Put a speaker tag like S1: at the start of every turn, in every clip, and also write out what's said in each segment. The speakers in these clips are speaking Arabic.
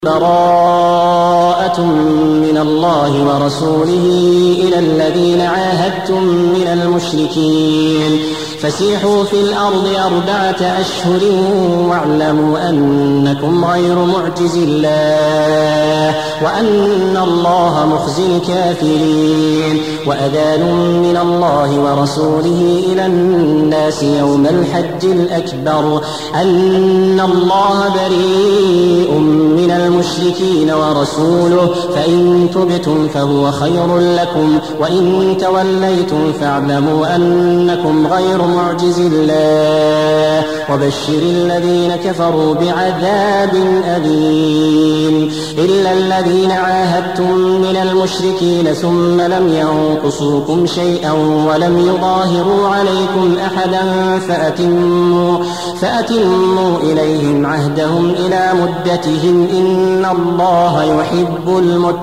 S1: براءة من الله ورسوله إلى الذين عاهدتم من المشركين فسيحوا في الأرض 4 أشهر واعلموا أنكم غير معجز الله وأن الله مخزي الكافرين. وأذان من الله ورسوله إلى الناس يوم الحج الأكبر أن الله بريء من المشركين ورسوله فإن تبتم فهو خير لكم وإن توليتم فاعلموا أنكم غير معجز الله وبشر الذين كفروا بعذاب أليم. إلا الذين عاهدتم من المشركين ثم لم ينقصوكم شيئا ولم يظاهروا عليكم أحدا فأتموا إليهم عهدهم إلى مدتهم إن الله يحب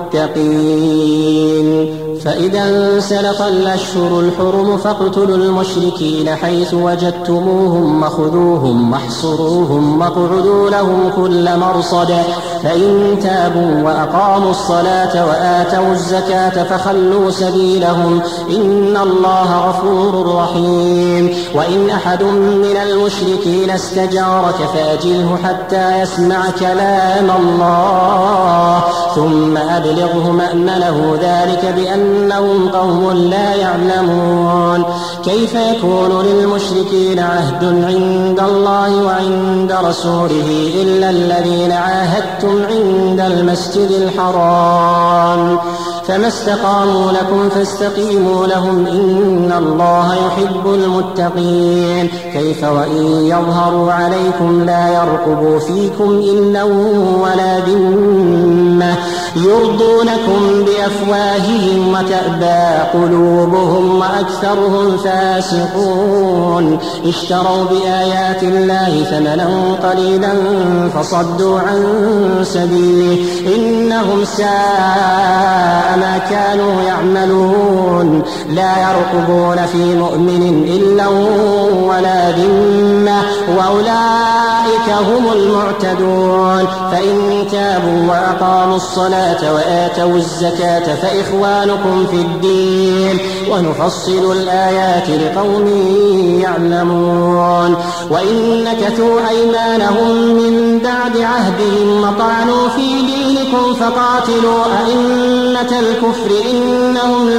S1: المتقين. فإذا انسلخ الأشهر الحرم فاقتلوا المشركين حيث وجدتموهم وخذوهم واحصروهم واقعدوا لهم كل مرصد فإن تابوا وأقاموا الصلاة وآتوا الزكاة فخلوا سبيلهم إن الله غفور رحيم. وإن أحد من المشركين استجارك فأجره حتى يسمع كلام الله ثم أبلغه مأمنه ذلك بأنهم قوم لا يعلمون. كيف يكون للمشركين عهد عند الله وعند رسوله إلا الذين عاهدتم عند المسجد الحرام فما استقاموا لكم فاستقيموا لهم إن الله يحب المتقين. كيف وإن يظهروا عليكم لا يرقبوا فيكم إلا ولا ذمة يرضونكم بأفواههم وتأبى قلوبهم وأكثرهم فاسقون. اشتروا بآيات الله ثمنا قليلا فصدوا عن سبيله إنهم ساء ما كانوا يعملون. لا يرقبون في مؤمن إلا ولا ذمة وأولئك هم المعتدون. فإن تابوا وأقاموا الصلاة وآتوا الزكاة فإخوانكم في الدين ونفصل الآيات لقوم يعلمون. وإن نكثوا أيمانهم من بعد عهدهم وطعنوا في دينكم فقاتلوا أئمة الكفر إنهم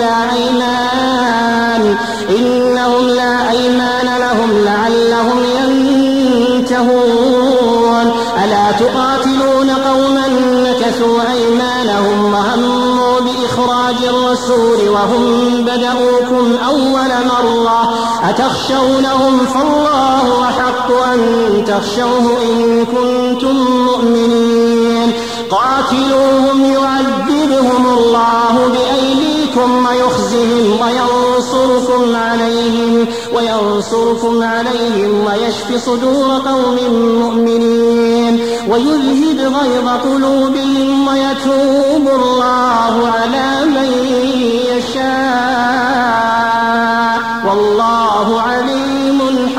S1: لا أيمان لهم لعلهم ينتهون. ألا تقاتلون قوما نكثوا أيمانهم وهموا بإخراج الرسول وهم بدأوكم أول مرة أتخشونهم فالله أحق أن تخشوه إن كنتم مؤمنين. قاتلوهم يعذبهم الله بأيديكم ويخزهم وينصركم عليهم ويشف صدور قوم مؤمنين ويذهب غيظ قلوبهم ويتوب الله على من يشاء والله عليم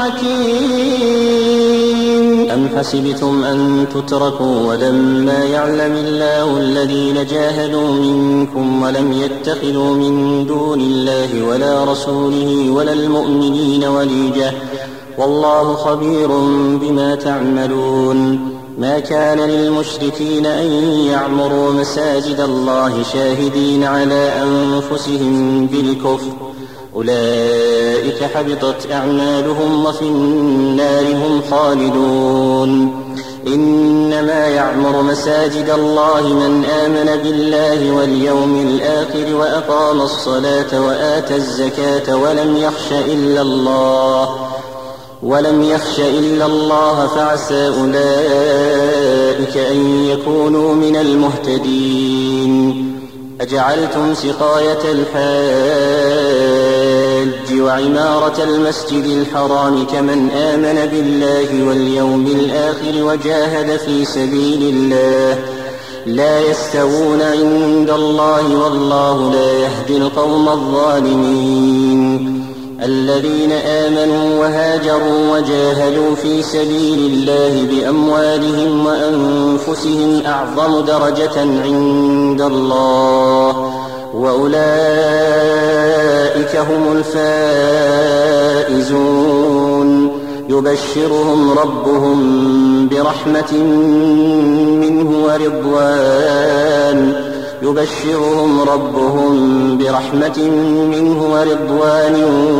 S1: حكيم.
S2: أم حسبتم أن تتركوا ولما يعلم الله الذين جاهدوا منكم ولم يتخذوا من دون الله ولا رسوله ولا المؤمنين وليجة والله خبير بما تعملون. ما كان للمشركين أن يعمروا مساجد الله شاهدين على أنفسهم بالكفر أولئك حبطت أعمالهم وفي النار هم خالدون. إنما يعمر مساجد الله من آمن بالله واليوم الآخر وأقام الصلاة وآتى الزكاة ولم يخش إلا الله فعسى أولئك أن يكونوا من المهتدين. أجعلتم سقاية الحاج وعمارة المسجد الحرام كمن آمن بالله واليوم الآخر وجاهد في سبيل الله لا يستوون عند الله والله لا يهدي القوم الظالمين. الذين آمنوا وهاجروا وجاهدوا في سبيل الله بأموالهم وأنفسهم أعظم درجة عند الله وأولئك هم الفائزون يبشرهم ربهم برحمة منه ورضوان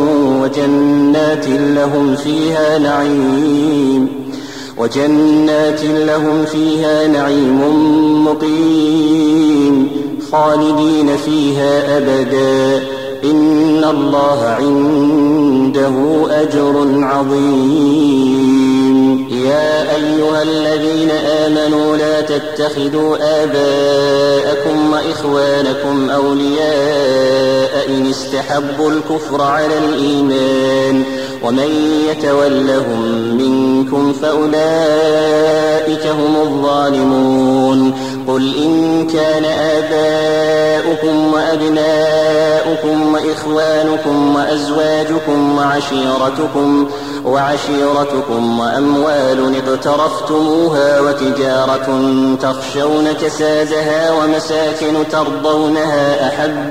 S2: وجنات لهم فيها نعيم مقيم خالدين فيها أبدا إن الله عنده أجر عظيم. يا أيها الذين آمنوا لا تتخذوا آباءكم وإخوانكم أولياء إن استحبوا الكفر على الإيمان ومن يتولهم منكم فأولئك هم الظالمون. قل إن كان آباؤكم وأبناؤكم وإخوانكم وأزواجكم وعشيرتكم وأموال اقترفتموها وتجارة تخشون كسادها ومساكن ترضونها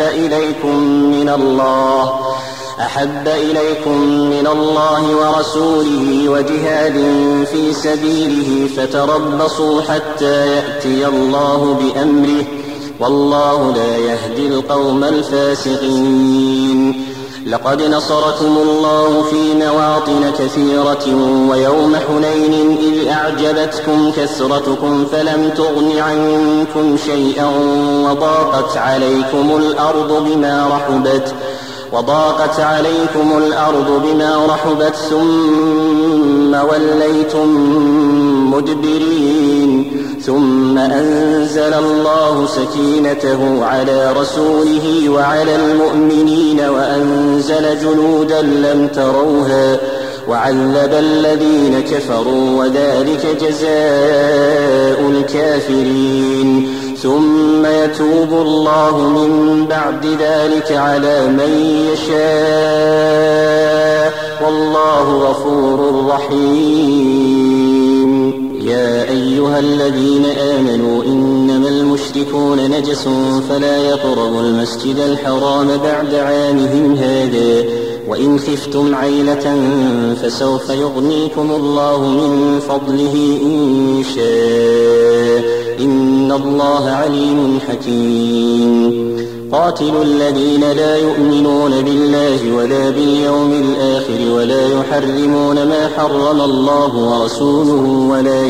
S2: أحب إليكم من الله ورسوله وجهاد في سبيله فتربصوا حتى يأتي الله بأمره والله لا يهدي القوم الفاسقين. لقد نصركم الله في مواطن كثيرة ويوم حنين إذ أعجبتكم كثرتكم فلم تغن عنكم شيئا وضاقت عليكم الأرض بما رحبت ثم وليتم مدبرين ثم أنزل الله سكينته على رسوله وعلى المؤمنين وأنزل جنودا لم تروها وعذب الذين كفروا وذلك جزاء الكافرين. ثم يتوب الله من بعد ذلك على من يشاء والله غفور رحيم. يا أيها الذين آمنوا إنما المشركون نجس فلا يقربوا المسجد الحرام بعد عامهم هذا وإن خفتم عيلة فسوف يغنيكم الله من فضله إن شاء إن الله عليم حكيم. قاتلوا الذين لا يؤمنون بالله ولا باليوم الآخر ولا يحرمون ما حرم الله ورسوله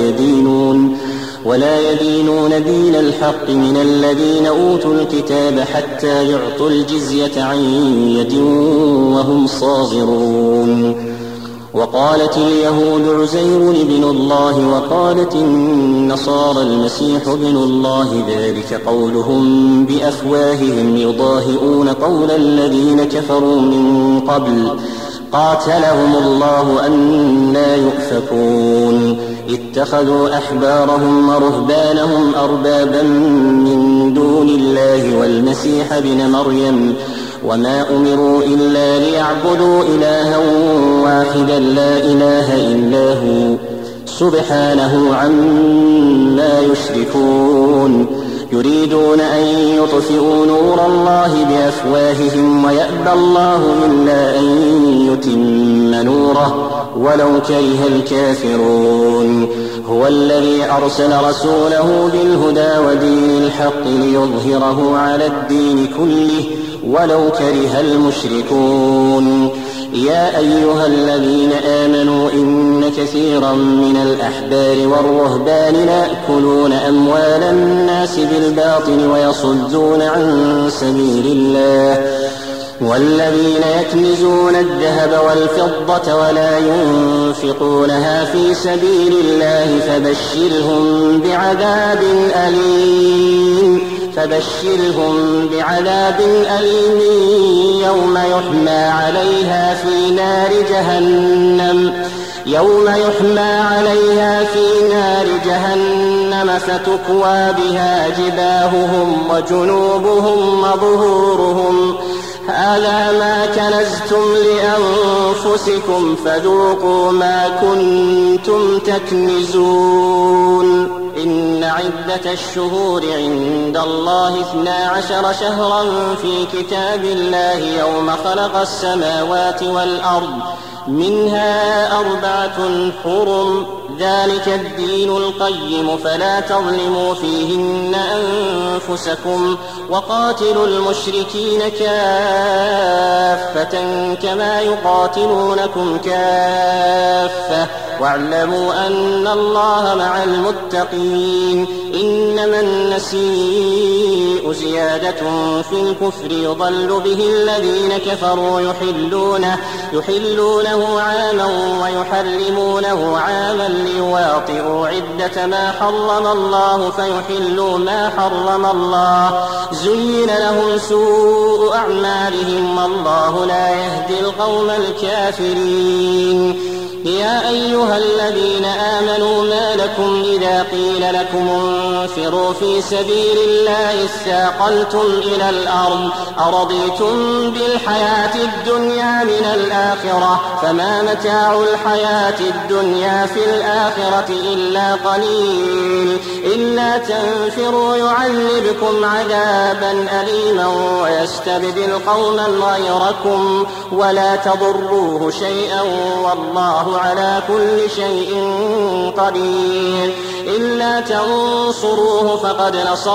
S2: ولا يدينون دين الحق من الذين أوتوا الكتاب حتى يعطوا الجزية عن يد وهم صاغرون. وقالت اليهود عزير ابن الله وقالت النصارى المسيح ابن الله ذلك قولهم بأفواههم يضاهئون قول الذين كفروا من قبل قاتلهم الله أنى يؤفكون. اتخذوا أحبارهم ورهبانهم أربابا من دون الله والمسيح ابن مريم وما أمروا إلا ليعبدوا إلها واحدا لا إله إلا هو سبحانه عما يشركون. يريدون أن يطفئوا نور الله بأفواههم ويأبى الله إلا أن يتم نوره ولو كره الكافرون. هو الذي أرسل رسوله بالهدى ودين الحق ليظهره على الدين كله ولو كره المشركون. يا أيها الذين آمنوا إن كثيرا من الأحبار والرهبان ليأكلون أموال الناس بالباطل ويصدون عن سبيل الله والذين يكنزون الذهب والفضة ولا ينفقونها في سبيل الله فبشرهم بعذاب أليم يوم يحمى عليها في نار جهنم فتكوى بها جباههم وجنوبهم وظهورهم هذا ما كنزتم لأنفسكم فذوقوا ما كنتم تكنزون إن عدة الشهور عند الله 12 شهرا في كتاب الله يوم خلق السماوات والأرض منها 4 حرم ذلك الدين القيم فلا تظلموا فيهن أنفسكم وقاتلوا المشركين كافة كما يقاتلونكم كافة واعلموا أن الله مع المتقين إنما النسيء زيادة في الكفر يضل به الذين كفروا يحلونه عاما ويحرمونه عاما ليواطئوا عدة ما حرم الله فيحلوا ما حرم الله زين لهم سوء أعمالهم والله لا يهدي القوم الكافرين يا أيها الذين آمنوا ما لكم إذا قيل لكم انفروا في سبيل الله اثاقلتم إلى الأرض أرضيتم بالحياة الدنيا من الآخرة فما متاع الحياة الدنيا في الآخرة إلا قليل إلا تنفروا يعذبكم عذابا أليما ويستبدل قوما غيركم ولا تضروه شيئا والله على كل شيء قدير إلا تنصروه فقد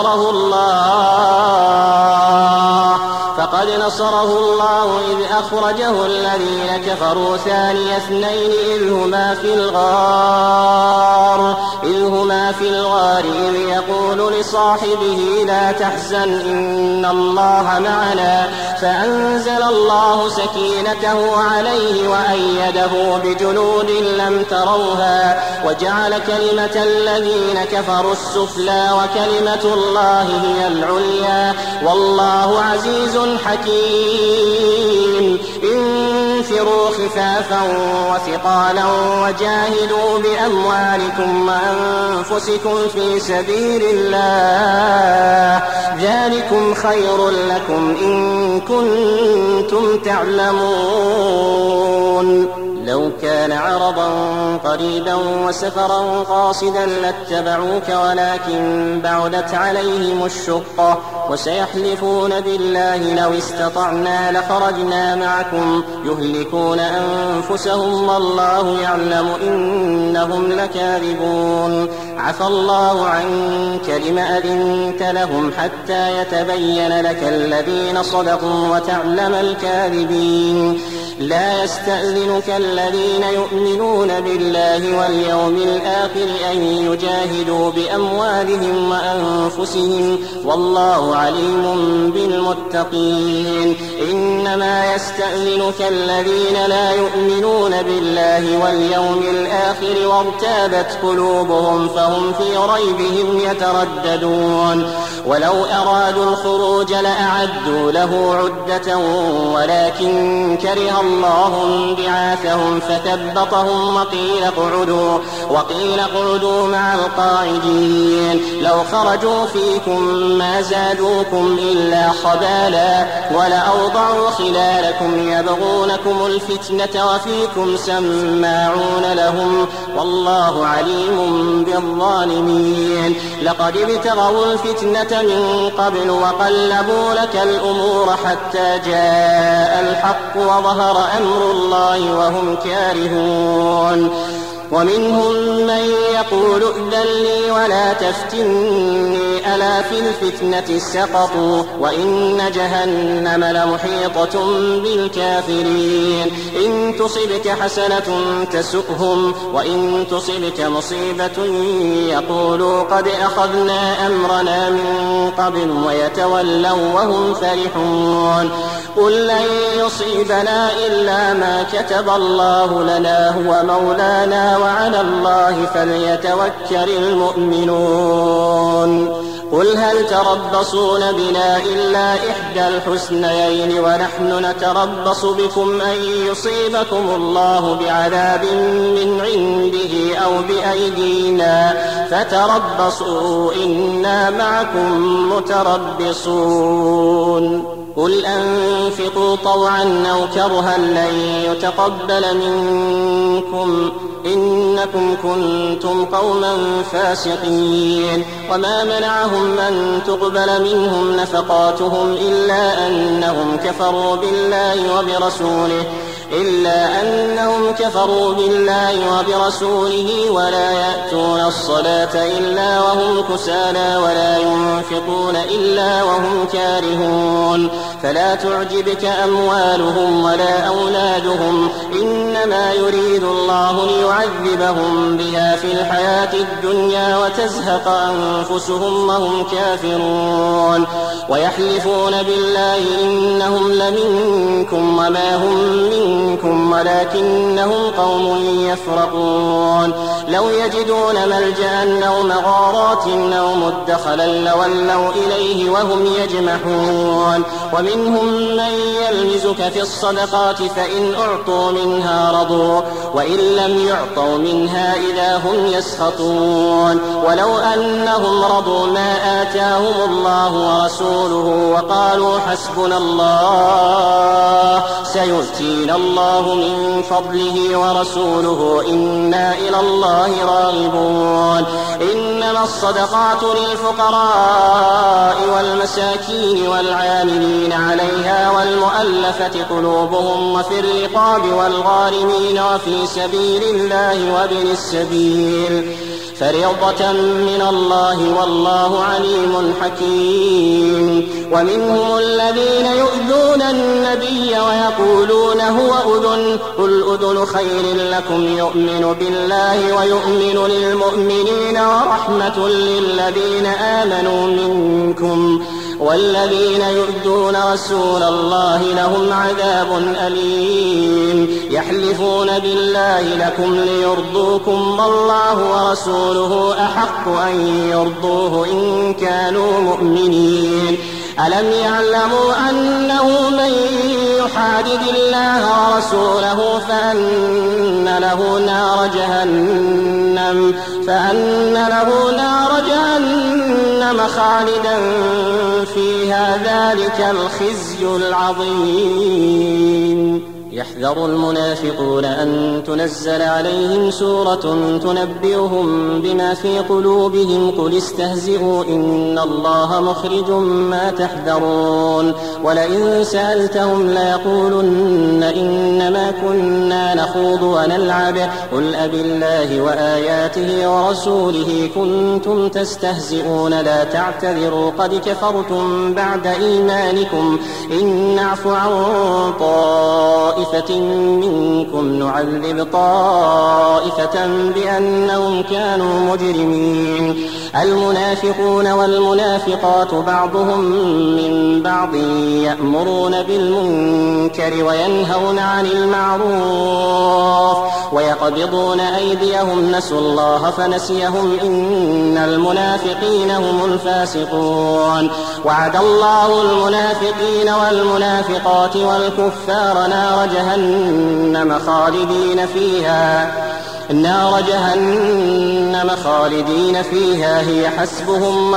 S2: نصره الله إذ أخرجه الذين كفروا ثاني اثنين إذ هما في الغار إذ يقول لصاحبه لا تحزن إن الله معنا فأنزل الله سكينته عليه وأيده بجنود لم تروها وجعل كلمة الذين كفروا السفلى وكلمة الله هي العليا والله عزيز حكيم انفروا خفافا وثقالا وجاهدوا بأموالكم وأنفسكم في سبيل الله ذلكم خير لكم إن كنتم تعلمون لو كان عرضا قريبا وسفرا قاصدا لاتبعوك ولكن بعدت عليهم الشقة وسيحلفون بالله لو استطعنا لخرجنا معكم يهلكون أنفسهم والله يعلم إنهم لكاذبون عفى الله عنك لم أذنت لهم حتى يتبين لك الذين صدقوا وتعلم الكاذبين لا يستأذنك الذين يؤمنون بالله واليوم الآخر أن يجاهدوا بأموالهم وأنفسهم والله عليم بالمتقين إنما يستأذنك الذين لا يؤمنون بالله واليوم الآخر وارتابت قلوبهم فهم في ريبهم يترددون ولو أرادوا الخروج لأعدوا له عدة ولكن كره الله بعاثهم فثبطهم وقيل اقعدوا مع القاعدين لو خرجوا فيكم ما زادوكم إلا خبالا ولأوضعوا خلالكم يبغونكم الفتنة وفيكم سماعون لهم والله عليم بالظالمين لقد ابتغوا الفتنة من قبل وقلبوا لك الأمور حتى جاء الحق وظهر أمر الله وهم كارهون ومنهم من يقول ائذن لي ولا تفتني ألا في الفتنة سقطوا وإن جهنم لمحيطة بالكافرين إن تصبك حسنة تسؤهم وإن تصبك مصيبة يقولوا قد أخذنا أمرنا من قبل ويتولوا وهم فرحون قل لن يصيبنا إلا ما كتب الله لنا هو مولانا وعلى الله فليتوكل المؤمنون قل هل تربصون بنا إلا إحدى الحسنيين ونحن نتربص بكم أن يصيبكم الله بعذاب من عنده أو بأيدينا فتربصوا إنا معكم متربصون قل أنفقوا طوعا أو كرها لن يتقبل منكم إنكم كنتم قوما فاسقين. وما منعهم أن تقبل منهم نفقاتهم إلا أنهم كفروا بالله وبرسوله ولا يأتون الصلاة إلا وهم كسالى ولا ينفقون إلا وهم كارهون. فلا تعجبك أموالهم ولا أولادهم إنما يريد الله ليعذبهم بها في الحياة الدنيا وتزهق أنفسهم وهم كافرون. ويحلفون بالله إنهم لمنكم وما هم منكم ولكنهم قوم يفرقون. لو يجدون ملجأ أو مغارات أو مدخلا لولوا إليه وهم يجمحون. ومنهم من يلمزك في الصدقات فإن أعطوا منها رضوا وإن لم يعطوا منها إذا هم يسخطون. ولو أنهم رضوا ما آتاهم الله ورسوله وقالوا حسبنا الله سيؤتينا الله من فضله ورسوله إنا إلى الله راغبون. إنما الصدقات للفقراء والمساكين والعاملين عليها والمؤلفة قلوبهم وفي الرقاب والغارمين وفي سبيل الله وابن السبيل فريضة من الله والله عليم حكيم. ومنهم الذين يؤذون النبي ويقولون هو أذن قل أذن خير لكم يؤمن بالله ويؤمن للمؤمنين ورحمة للذين آمنوا منكم والذين يؤذون رسول الله لهم عذاب أليم. يحلفون بالله لكم ليرضوكم والله ورسوله أحق أن يرضوه إن كانوا مؤمنين. ألم يعلموا أنه من يحادد الله ورسوله فأن له نار جهنم خالدا فيها ذلك الخزي العظيم. يحذر المنافقون أن تنزل عليهم سورة تنبئهم بما في قلوبهم قل استهزئوا إن الله مخرج ما تحذرون. ولئن سألتهم ليقولن إنما كنا نخوض ونلعب قل أبالله وآياته ورسوله كنتم تستهزئون لا تعتذروا قد كفرتم بعد إيمانكم إن نعف عن طائفة منكم نعذب طائفة بأنهم كانوا مجرمين. المنافقون والمنافقات بعضهم من بعض يأمرون بالمنكر وينهون عن المعروف ويقبضون أيديهم نسوا الله فنسيهم إن المنافقين هم الفاسقون. وعد الله المنافقين والمنافقات والكفار نار جهنم خالدين فيها هي حسبهم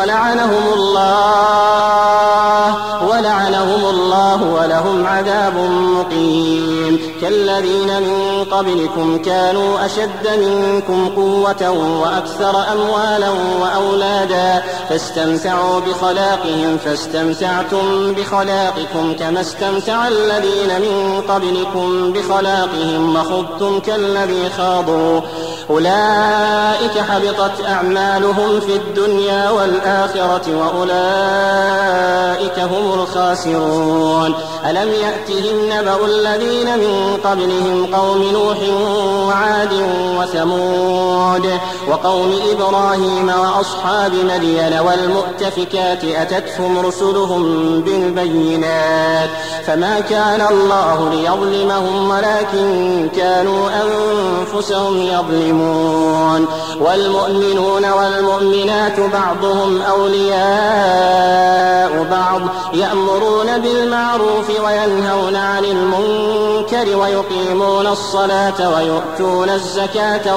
S2: ولعنهم الله ولهم عذاب مقيم. كالذين من قبلكم كانوا أشد منكم قوة وأكثر أموالا وأولادا فاستمتعوا بخلاقهم فاستمتعتم بخلاقكم كما استمتع الذين من قبلكم بخلاقهم وخضتم كالذي خاضوا أولئك حبطت أعمالهم في الدنيا والآخرة وأولئك هم الخاسرون. ألم يأتهم نبأ الذين من قبلهم قوم نوح وعاد وثمود وقوم إبراهيم وأصحاب مدين والمؤتفكات أتتهم رسلهم بالبينات فما كان الله ليظلمهم ولكن كانوا أنفسهم يظلمون. والمؤمنون والمؤمنات بعضهم أولياء بعض يأمرون بالمعروف وينهون عن المنكر ويقيمون الصلاة ويؤتون الزكاة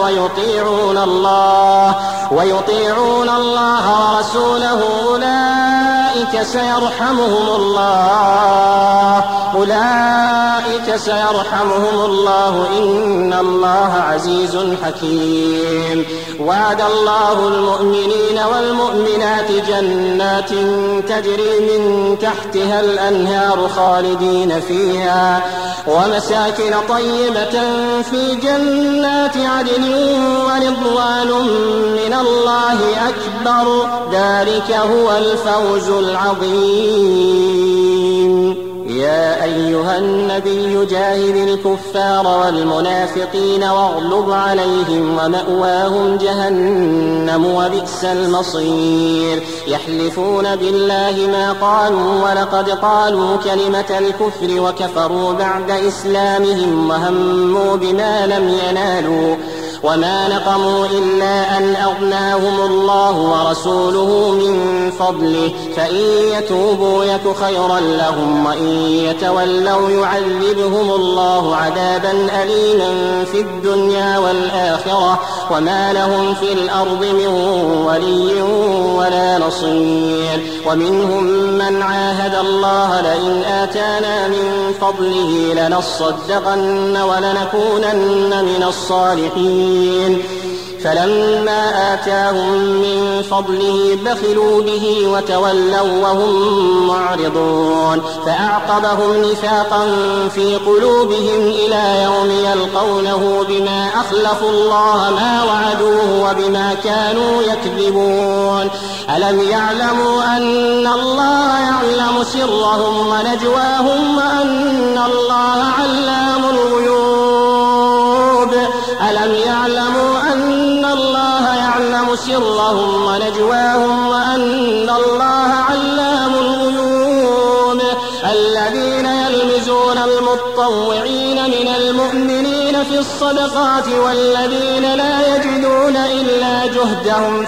S2: ويطيعون الله ورسوله أولئك أولئك سيرحمهم الله إن الله عزيز حكيم. وعد الله المؤمنين والمؤمنات جنات تجري من تحتها الأنهار خالدين فيها ومساكن طيبة في جنات عدن ورضوان من الله أكبر ذلك هو الفوز العظيم. يا أيها النبي جاهد الكفار والمنافقين واغلظ عليهم ومأواهم جهنم وبئس المصير. يحلفون بالله ما قالوا ولقد قالوا كلمة الكفر وكفروا بعد إسلامهم وهموا بما لم ينالوا وما نقموا إلا أن أغناهم الله ورسوله من فضله فإن يتوبوا يك خيرا لهم وإن يتولوا يعذبهم الله عذابا أليما في الدنيا والآخرة وما لهم في الأرض من ولي ولا نصير. ومنهم من عاهد الله لئن آتانا من فضله لنصدقن ولنكونن من الصالحين فلما آتاهم من فضله بخلوا به وتولوا وهم معرضون فأعقبهم نفاقا في قلوبهم إلى يوم يلقونه بما أخلفوا الله ما وعدوه وبما كانوا يكذبون. ألم يعلموا أن الله يعلم سرهم ونجواهم وأن الله علام الغيوب. ألم يعلموا أن الله يعلم سرهم ونجواهم وأن الله علام الغيوب. الذين يلمزون المتطوعين من المؤمنين في الصدقات والذين لا يجدون إلا جهدهم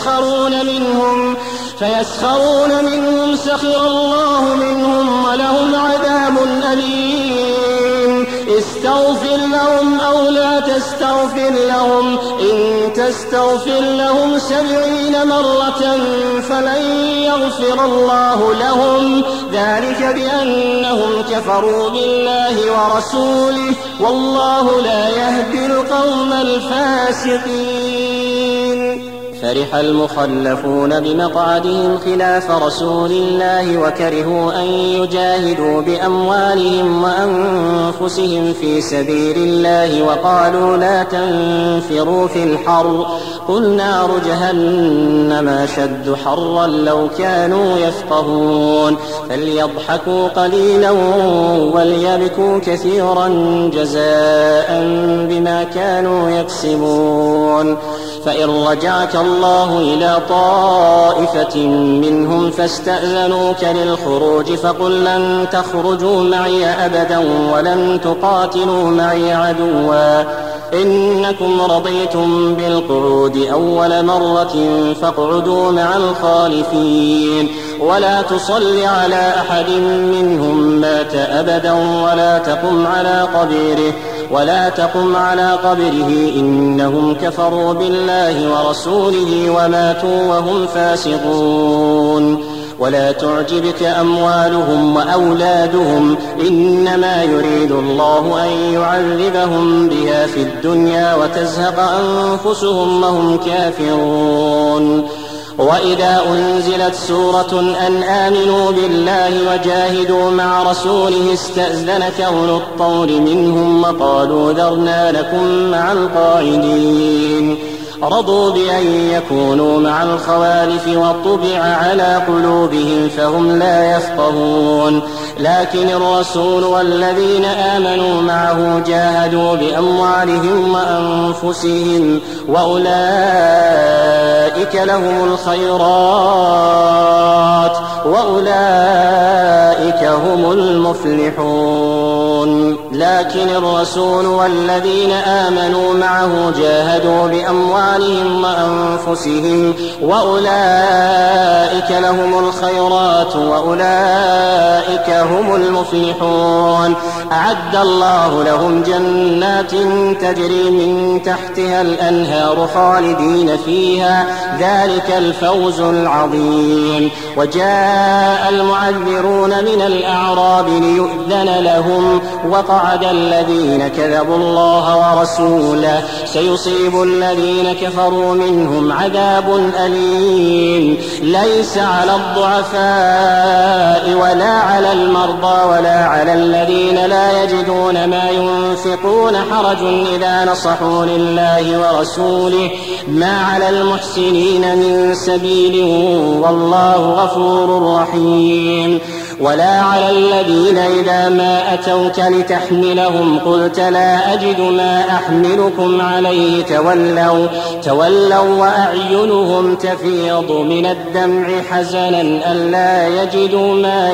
S2: فيسخرون منهم سخر الله منهم ولهم عذاب أليم. استغفر لهم أو لا تستغفر لهم إن تستغفر لهم 70 مرة فلن يغفر الله لهم ذلك بأنهم كفروا بالله ورسوله والله لا يهدي القوم الفاسقين. فرح المخلفون بمقعدهم خلاف رسول الله وكرهوا أن يجاهدوا بأموالهم وأنفسهم في سبيل الله وقالوا لا تنفروا في الحر قل نار جهنم أشد حرا لو كانوا يفقهون. فليضحكوا قليلا وليبكوا كثيرا جزاء بما كانوا يكسبون. فإن رجعك الله إلى طائفة منهم فاستأذنوك للخروج فقل لن تخرجوا معي أبدا ولن تقاتلوا معي عدوا إنكم رضيتم بالقعود أول مرة فاقعدوا مع الخالفين ولا تصل على أحد منهم مات أبدا ولا تقم على قبره إنهم كفروا بالله ورسوله وماتوا وهم فاسقون. ولا تعجبك أموالهم وأولادهم إنما يريد الله أن يعذبهم بها في الدنيا وتزهق أنفسهم وهم كافرون. وإذا أنزلت سورة أن آمنوا بالله وجاهدوا مع رسوله استأذنك أولو الطول منهم وقالوا ذرنا لكم مع القاعدين. رضوا بأن يكونوا مع الخوالف وطبع على قلوبهم فهم لا يفقهون. لكن الرسول والذين آمنوا معه جاهدوا بأموالهم وأنفسهم وأولئك لهم الخيرات وأولئك هم المفلحون. لكن الرسول والذين آمنوا معه جاهدوا بأموالهم وأنفسهم وأولئك لهم الخيرات وأولئك هم المفلحون. أعد الله لهم جنات تجري من تحتها الأنهار خالدين فيها، ذلك الفوز العظيم. وجاء المعذرون من الأعراب ليؤذن لهم وقعد الذين كذبوا الله ورسوله، سيصيب الذين كفروا منهم عذاب أليم. ليس على الضعفاء ولا على المرضى ولا على الذين لا يجدون ما ينفقون حرج إذا نصحوا لله ورسوله، ما على المحسنين من سبيل والله غفور رحيم. ولا على الذين إذا ما أتوك لتحملهم قلت لا أجد ما أحملكم عليه تولوا وأعينهم تفيض من الدمع حزنا ألا يجدوا ما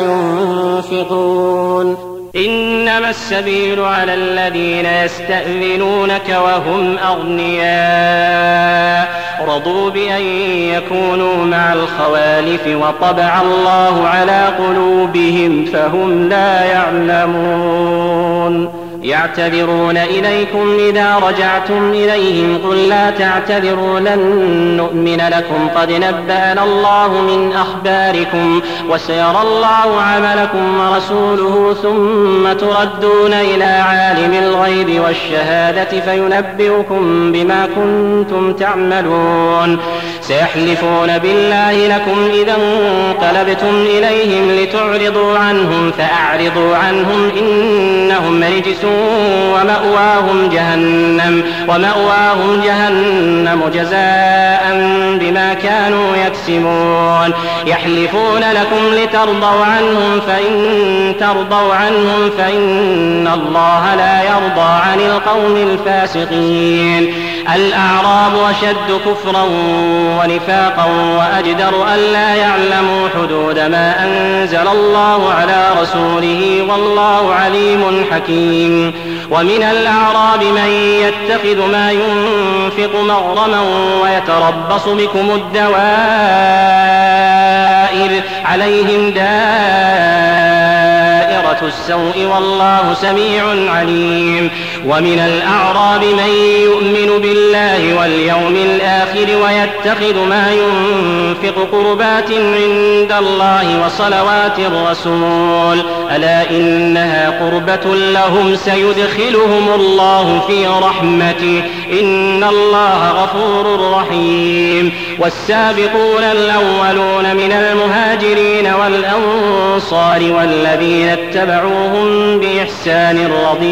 S2: ينفقون. إنما السبيل على الذين يستأذنونك وهم أغنياء رضوا بأن يكونوا مع الخوالف وطبع الله على قلوبهم فهم لا يعلمون. يعتذرون إليكم إذا رجعتم إليهم قل لا تعتذروا لن نؤمن لكم قد نبأنا الله من أخباركم وسيرى الله عملكم ورسوله ثم تردون إلى عالم الغيب والشهادة فينبئكم بما كنتم تعملون. سيحلفون بالله لكم إذا انقلبتم إليهم لتعرضوا عنهم فأعرضوا عنهم إنهم رجس ومأواهم جهنم جزاء بما كانوا يكسبون. يحلفون لكم لترضوا عنهم فإن ترضوا عنهم فإن الله لا يرضى عن القوم الفاسقين. الأعراب أشد كفرا ونفاقا وأجدر ألا يعلموا حدود ما أنزل الله على رسوله والله عليم حكيم. ومن الأعراب من يتخذ ما ينفق مغرما ويتربص بكم الدوائر عليهم دائرة السوء والله سميع عليم. ومن الأعراب من يؤمن بالله واليوم الآخر ويتخذ ما ينفق قربات عند الله وصلوات الرسول ألا إنها قربة لهم سيدخلهم الله في رحمته إن الله غفور رحيم. والسابقون الأولون من المهاجرين والأنصار والذين اتبعوهم بإحسان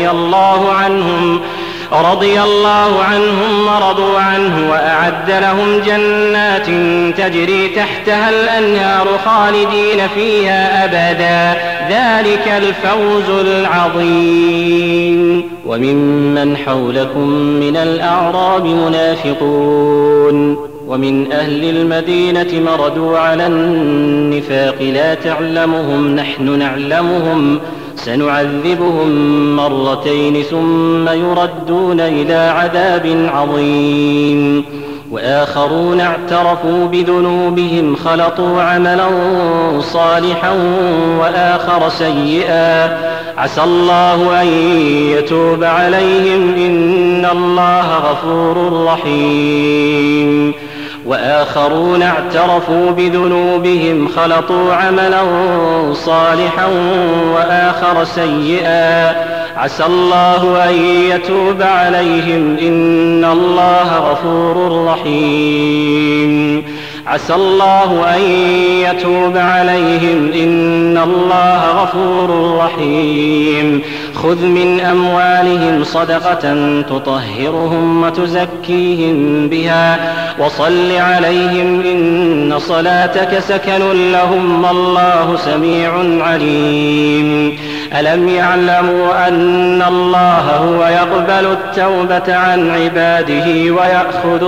S2: رضي الله عنهم ورضوا عنه وأعد لهم جنات تجري تحتها الأنهار خالدين فيها أبدا ذلك الفوز العظيم. وممن حولكم من الأعراب منافقون ومن أهل المدينة مردوا على النفاق لا تعلمهم نحن نعلمهم سنعذبهم مرتين ثم يردون إلى عذاب عظيم. وآخرون اعترفوا بذنوبهم خلطوا عملا صالحا وآخر سيئا عسى الله أن يتوب عليهم إن الله غفور رحيم. وآخرون اعترفوا بذنوبهم خلطوا عملا صالحا وآخر سيئا عسى الله أن يتوب عليهم إن الله غفور رحيم. عسى الله أن يتوب عليهم إن الله غفور رحيم. خذ من أموالهم صدقة تطهرهم وتزكيهم بها وصل عليهم إن صلاتك سكن لهم والله سميع عليم. ألم يعلموا أن الله هو يقبل التوبة عن عباده ويأخذ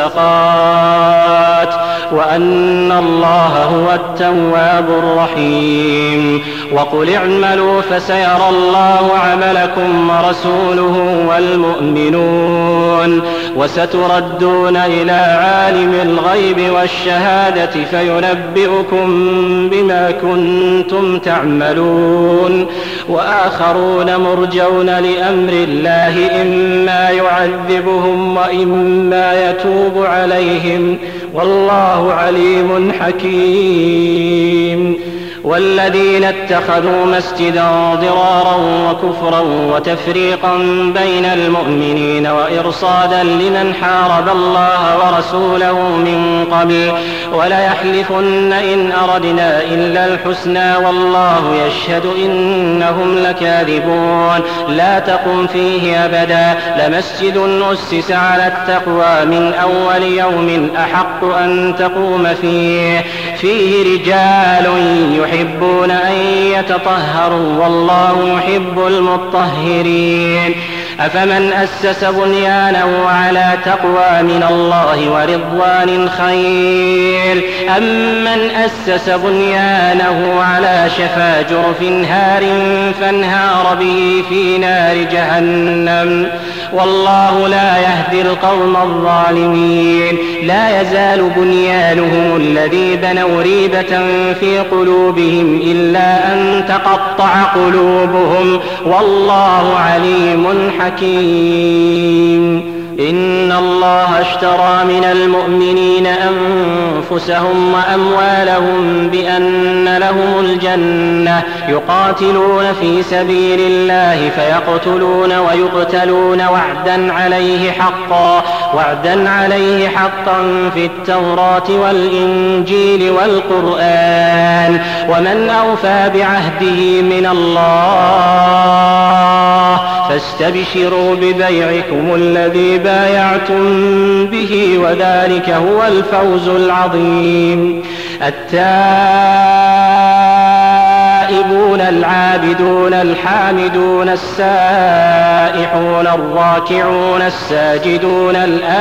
S2: الصدقات وأن الله هو التواب الرحيم وقل اعملوا فسيرى الله عملكم ورسوله والمؤمنون وستردون إلى عالم الغيب والشهادة فينبئكم بما كنتم تعملون وآخرون مرجون لأمر الله إما يعذبهم وإما يتوب عليهم والله عليم حكيم والذين اتخذوا مسجدا ضرارا وكفرا وتفريقا بين المؤمنين وإرصادا لمن حارب الله ورسوله من قبل وليحلفن إن أردنا إلا الحسنى والله يشهد إنهم لكاذبون لا تقم فيه أبدا لمسجد أسس على التقوى من أول يوم أحق أن تقوم فيه رجال يحبون أن يتطهروا والله يحب المطهرين أفمن أسس بنيانه على تقوى من الله ورضوان خير أم من أسس بنيانه على شفا جرف هار فانهار به في نار جهنم والله لا يهدي القوم الظالمين لا يزال بنيانهم الذي بنوا ريبة في قلوبهم إلا أن تقطع قلوبهم والله عليم حكيم إن الله اشترى من المؤمنين أنفسهم وأموالهم بأن لهم الجنة يقاتلون في سبيل الله فيقتلون ويقتلون وعدا عليه حقا في التوراة والإنجيل والقرآن ومن أوفى بعهده من الله فاستبشروا ببيعكم الذي بايعتم به وذلك هو الفوز العظيم التائبون العابدون الحامدون السائحون الراكعون الساجدون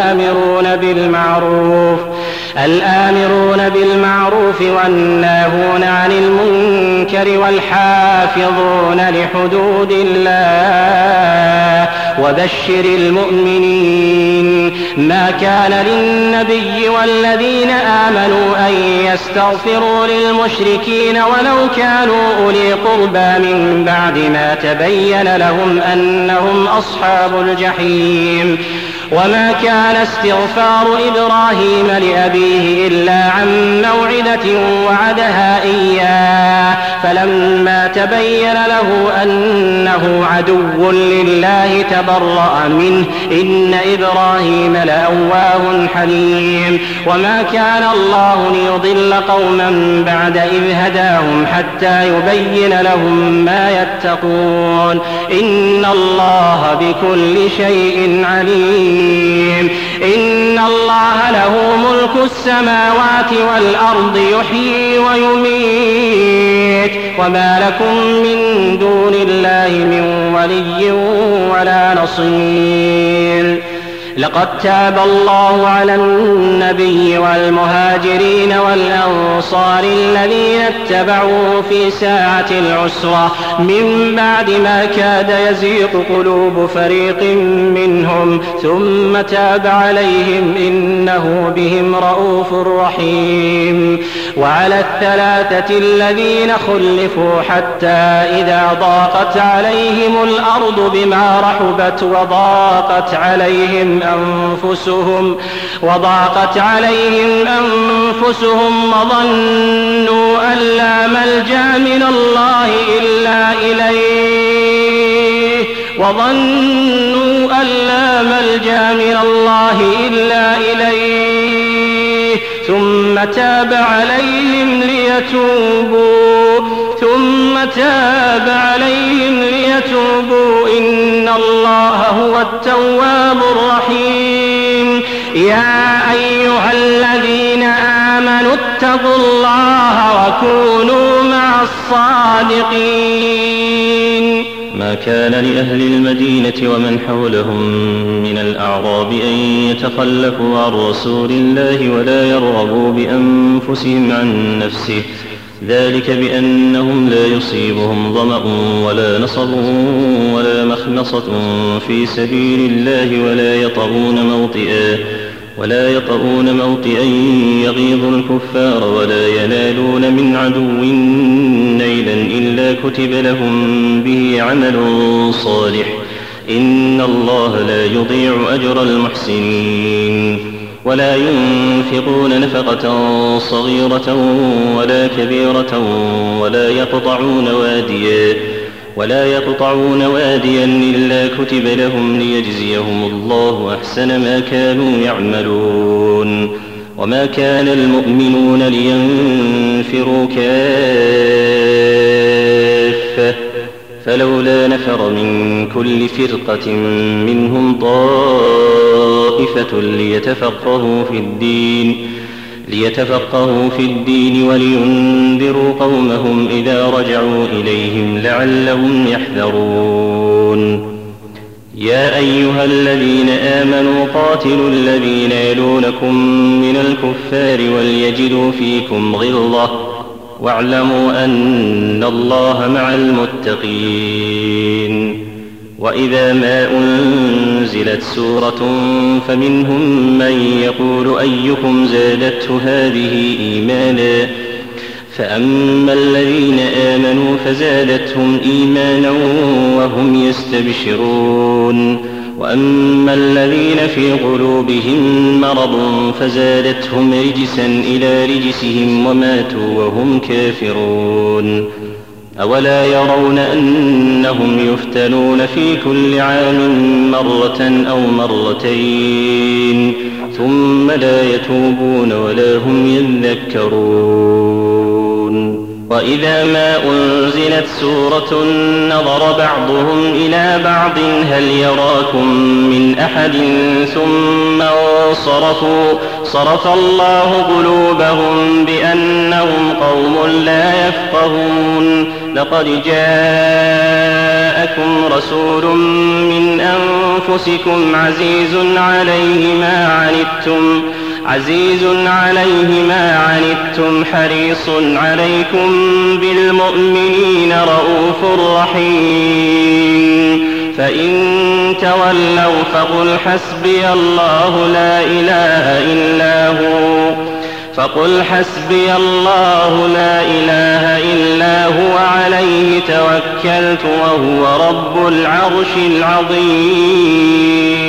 S2: الآمرون بالمعروف والناهون عن المنكر والحافظون لحدود الله وبشر المؤمنين ما كان للنبي والذين آمنوا أن يستغفروا للمشركين ولو كانوا أولي قربى من بعد ما تبين لهم أنهم أصحاب الجحيم وما كان استغفار إبراهيم لأبيه إلا عن موعدة وعدها إياه فلما تبين له أنه عدو لله تبرأ منه إن إبراهيم لأواه حليم وما كان الله ليضل قوما بعد إذ هداهم حتى يبين لهم ما يتقون إن الله بكل شيء عليم إن الله له ملك السماوات والأرض يحيي ويميت وما لكم من دون الله من ولي ولا نصير لقد تاب الله على النبي والمهاجرين والأنصار الذين اتبعوه في ساعة العسرة من بعد ما كاد يزيغ قلوب فريق منهم ثم تاب عليهم إنه بهم رءوف رحيم وعلى الثلاثة الذين خلفوا حتى إذا ضاقت عليهم الأرض بما رحبت وضاقت عليهم أنفسهم وظنوا أن لا ملجأ من الله إلا إليه ثم تاب عليهم ليتوبوا إن الله هو التواب الرحيم يا أيها الذين آمنوا اتقوا الله وكونوا مع الصادقين
S3: ما كان لأهل المدينة ومن حولهم من الأعراب أن يتخلفوا عن رسول الله ولا يرغبوا بأنفسهم عن نفسه، ذلك بأنهم لا يصيبهم ظمأ ولا نصب ولا مخمصة في سبيل الله ولا يطؤون موطئا يغيظ الكفار ولا ينالون من عدو نيلا إلا كتب لهم به عمل صالح، إن الله لا يضيع أجر المحسنين. ولا ينفقون نفقة صغيرة ولا كبيرة ولا يقطعون واديا إلا كتب لهم ليجزيهم الله أحسن ما كانوا يعملون. وما كان المؤمنون لينفروا كافة، فلولا نفر من كل فرقة منهم طائفة ليتفقهوا في الدين ولينذروا قومهم إذا رجعوا إليهم لعلهم يحذرون. يا أيها الذين آمنوا قاتلوا الذين يلونكم من الكفار وليجدوا فيكم غلظة واعلموا أن الله مع المتقين. وإذا ما أنزلت سورة فمنهم من يقول أيكم زادته هذه إيمانا، فأما الذين آمنوا فزادتهم إيمانا وهم يستبشرون، وأما الذين في قلوبهم مرض فزادتهم رجسا إلى رجسهم وماتوا وهم كافرون. أولا يرون أنهم يفتنون في كل عام مرة أو مرتين ثم لا يتوبون ولا هم يذكرون. وإذا ما أنزلت سورة نظر بعضهم إلى بعض هل يراكم من أحد ثم انصرفوا صرف الله قلوبهم بأنهم قوم لا يفقهون. لقد جاءكم رسول من أنفسكم عزيز عليه ما عنتم حريص عليكم بالمؤمنين رؤوف رحيم. فإن تولوا فقل حسبي الله لا إله إلا هو عليه توكلت وهو رب العرش العظيم.